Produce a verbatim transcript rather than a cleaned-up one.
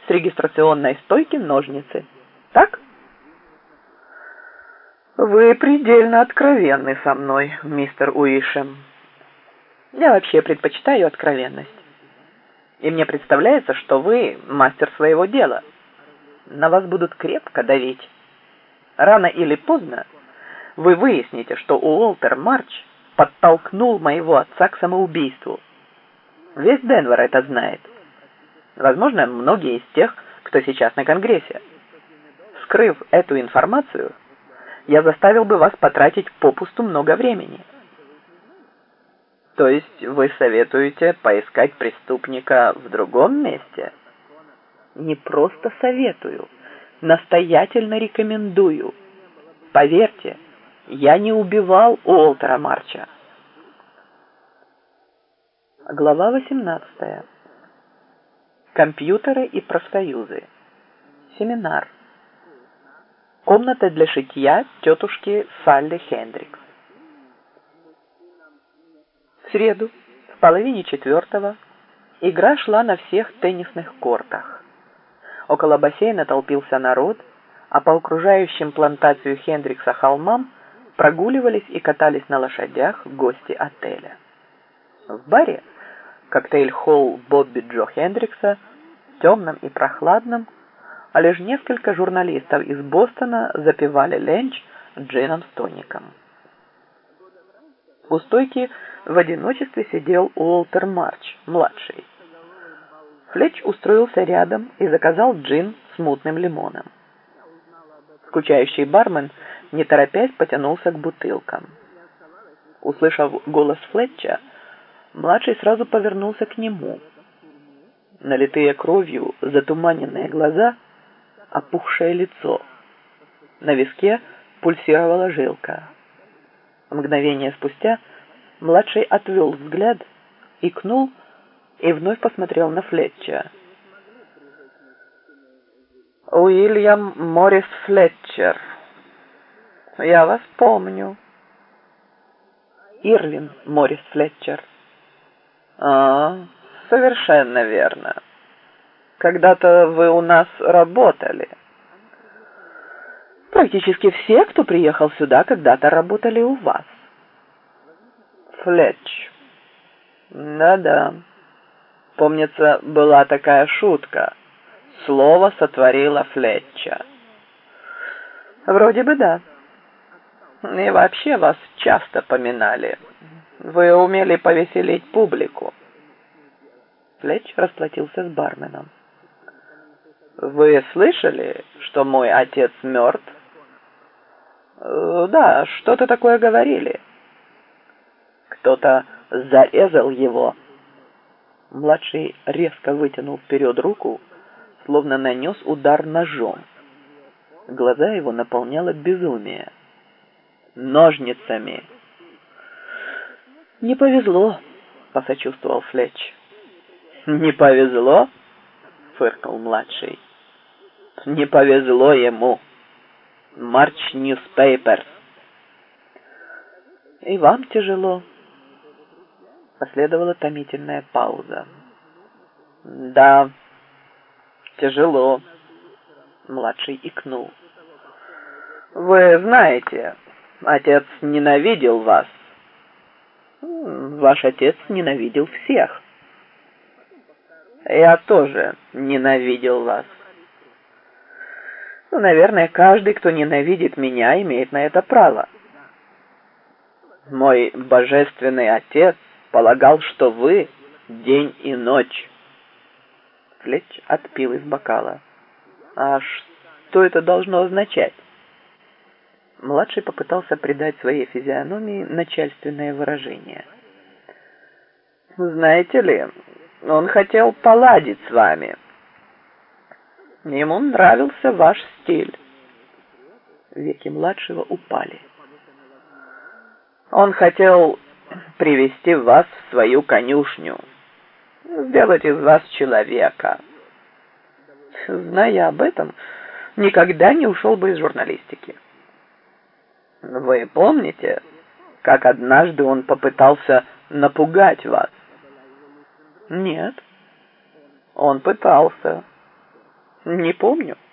с регистрационной стойки ножницы. Так? Вы предельно откровенны со мной, мистер Уишем. Я вообще предпочитаю откровенность. И мне представляется, что вы мастер своего дела. На вас будут крепко давить. Рано или поздно вы выясните, что Уолтер Марч подтолкнул моего отца к самоубийству. Весь Денвер это знает. Возможно, многие из тех, кто сейчас на Конгрессе. Скрыв эту информацию, я заставил бы вас потратить попусту много времени. То есть вы советуете поискать преступника в другом месте? Не просто советую, настоятельно рекомендую. Поверьте, я не убивал Уолтера Марча. Глава восемнадцатая. Компьютеры и профсоюзы. Семинар. Комната для шитья тетушки Салли Хендрикс. В среду, в половине четвертого, игра шла на всех теннисных кортах. Около бассейна толпился народ, а по окружающим плантацию Хендрикса холмам прогуливались и катались на лошадях гости отеля. В баре, коктейль-холл Бобби Джо Хендрикса, темном и прохладном, а лишь несколько журналистов из Бостона запивали ленч джином с тоником. У стойки в одиночестве сидел Уолтер Марч, младший. Флетч устроился рядом и заказал джин с мутным лимоном. Скучающий бармен, не торопясь, потянулся к бутылкам. Услышав голос Флетча, младший сразу повернулся к нему. Налитые кровью затуманенные глаза, опухшее лицо. На виске пульсировала жилка. Мгновение спустя младший отвел взгляд, икнул и вновь посмотрел на Флетча. «Уильям Моррис Флетчер. Я вас помню». «Ирвин Моррис Флетчер». «А, совершенно верно. Когда-то вы у нас работали». «Практически все, кто приехал сюда, когда-то работали у вас». «Флетч. Да-да. Помнится, была такая шутка. Слово сотворило Флетча». «Вроде бы да. И вообще вас часто поминали. Вы умели повеселить публику». Флетч расплатился с барменом. «Вы слышали, что мой отец мертв?» «Да, что-то такое говорили». «Кто-то зарезал его». Младший резко вытянул вперед руку, словно нанес удар ножом. Глаза его наполняло безумие. «Ножницами». «Не повезло», — посочувствовал Флетч. «Не повезло?» — фыркнул младший. «Не повезло ему. March Newspapers». «И вам тяжело». Последовала томительная пауза. «Да, тяжело», — младший икнул. «Вы знаете, отец ненавидел вас». «Ваш отец ненавидел всех». «Я тоже ненавидел вас». Ну, наверное, каждый, кто ненавидит меня, имеет на это право. Мой божественный отец полагал, что вы день и ночь. Флетч отпил из бокала. А что это должно означать? Младший попытался придать своей физиономии начальственное выражение. Знаете ли, он хотел поладить с вами. Ему нравился ваш стиль. Веки младшего упали. Он хотел привести вас в свою конюшню, сделать из вас человека. Зная об этом, никогда не ушел бы из журналистики. Вы помните, как однажды он попытался напугать вас? Нет. Он пытался. Не помню.